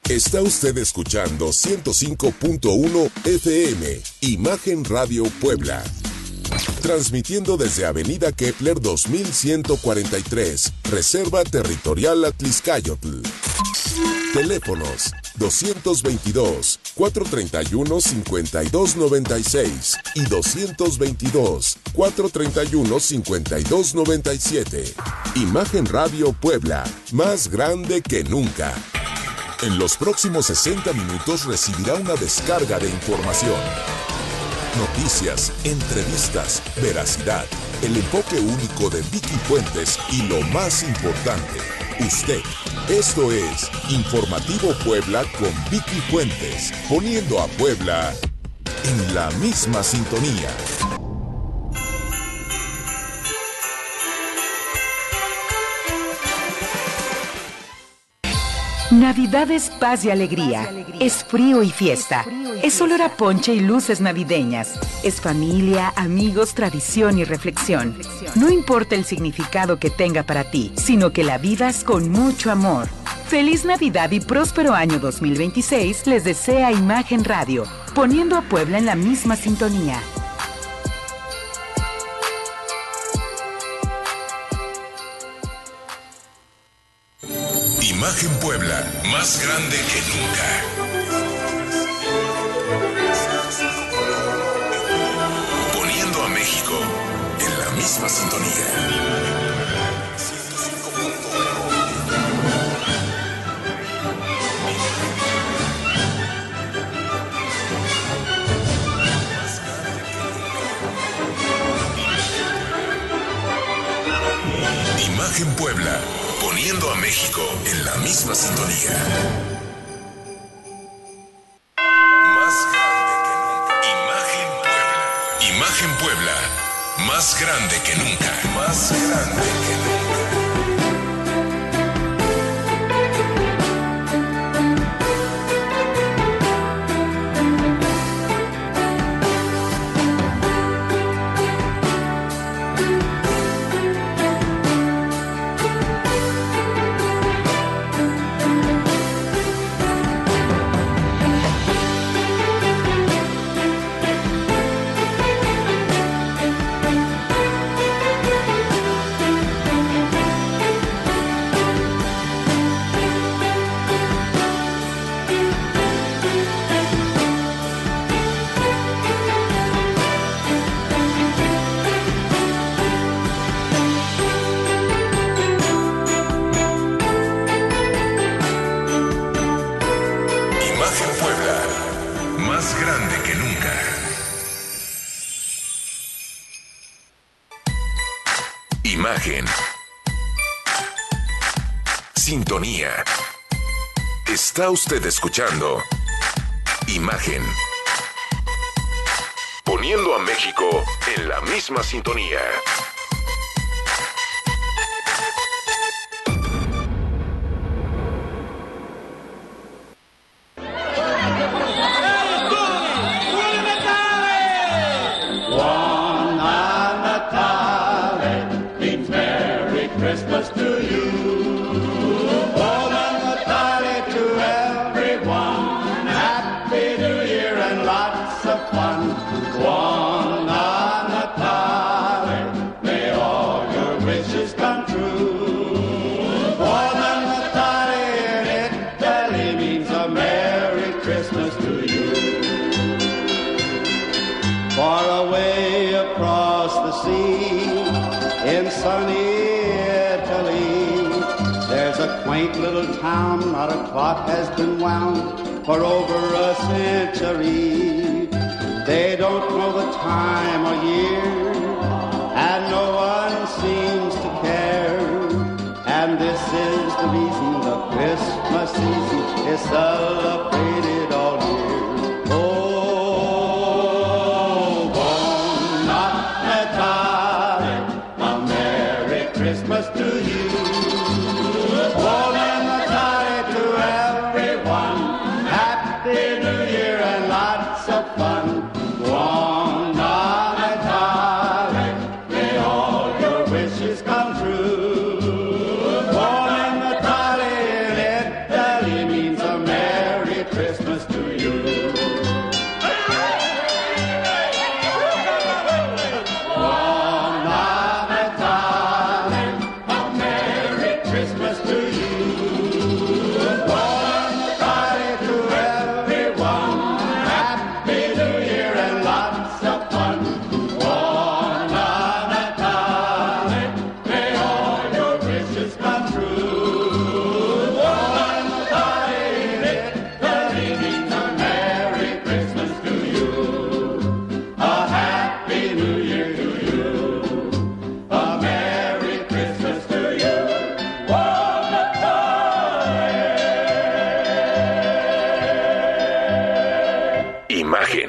Está usted escuchando 105.1 FM, Imagen Radio Puebla. Transmitiendo desde Avenida Kepler 2143, Reserva Territorial Atlixcáyotl. Teléfonos 222-431-5296 y 222-431-5297. Imagen Radio Puebla, más grande que nunca. En los próximos 60 minutos recibirá una descarga de información. Noticias, entrevistas, veracidad, el enfoque único de Vicky Fuentes y lo más importante, usted. Esto es Informativo Puebla con Vicky Fuentes, poniendo a Puebla en la misma sintonía. Navidad es paz y alegría, es frío y fiesta, es olor a ponche y luces navideñas, es familia, amigos, tradición y reflexión. No importa el significado que tenga para ti, sino que la vivas con mucho amor. Feliz Navidad y próspero año 2026 les desea Imagen Radio, poniendo a Puebla en la misma sintonía. Imagen Puebla, más grande que nunca. Poniendo a México en la misma sintonía. Imagen Puebla, poniendo a México en la misma sintonía. Más grande que nunca. Imagen Puebla. Imagen Puebla, más grande que nunca. Más grande que nunca. Imagen. Sintonía. Está usted escuchando Imagen. Poniendo a México en la misma sintonía. Christmas to you. Buona Natale to everyone. Happy New Year and lots of fun. Buona Natale, may all your wishes come true. Buona Natale in Italy means a Merry Christmas to you. Far away across the sea, in sunny there's a quaint little town, not a clock has been wound for over a century. They don't know the time or year, and no one seems to care. And this is the reason the Christmas season is celebrated all year. Oh, Buon Natale, a Merry Christmas to you. Buona Natale to everyone. Happy New Year and lots of fun. Buona Natale, may all your wishes come true. Buona Natale in Italy means a Merry Imagen.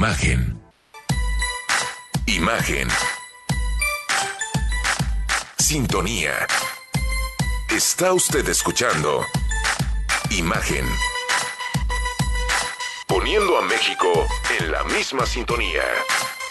Imagen. Imagen. Sintonía. Está usted escuchando Imagen. Poniendo a México en la misma sintonía.